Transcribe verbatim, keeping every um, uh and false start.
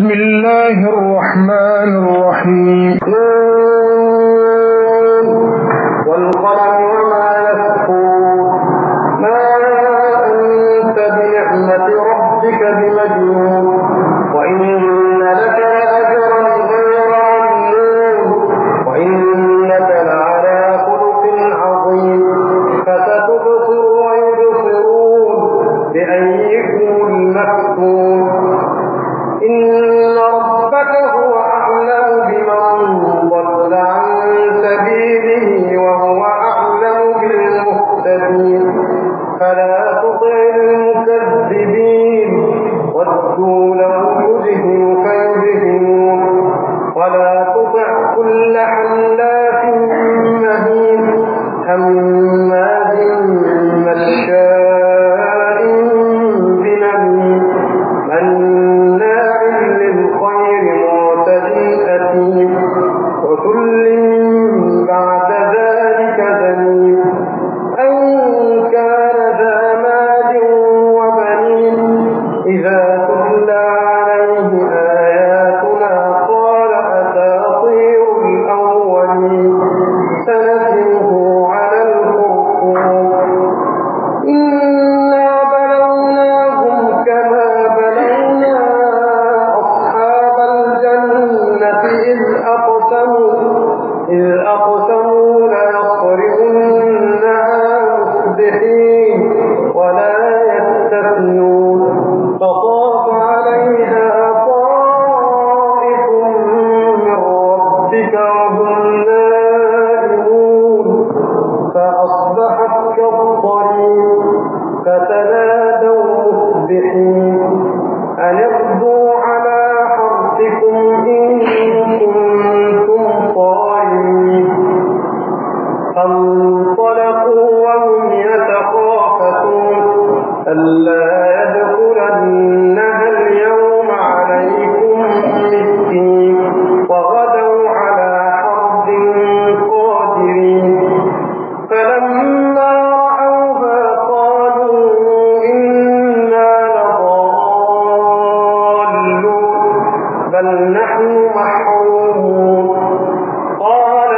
بسم الله الرحمن الرحيم والقلم وما يسطرون ما أنت بنعمة ربك بمجنون وإن لك لأجرا غير ممنون وإنك لعلى خلق عظيم فستبصر ويبصرون بأيكم المفتون إن ربك هو أعلم بمن ضل عن سبيله وهو أعلم بالمهتدين فلا تطع المكذبين ودوا لو تدهن فيدهنون ولا تطع كل حلاف مهين هماز مشاء بنميم مناع للخير معتد أثيم عتل بعد ذلك زنيم أن كان ذا مال وبنين إذا تتلى عليه آياتنا قال أساطير الأولين سنسمه على الخرطوم إنا بلوناهم كما بلونا أصحاب الجنة إذ أقسموا إذ أقسموا ليصرمنها مصبحين ولا يستثنون فطاف عليها طائف من ربك وهم نائمون فأصبحت كالطريق فتنادوا مصبحين أن اغدوا على حرثكم إن كنتم صارمين فانطلقوا وهم يتخافتون ألا يدخلنها اليوم عليكم مسكين وغدوا على حرد قادرين فلما رأوها قالوا إنا لضالون بل نحن محرومون قال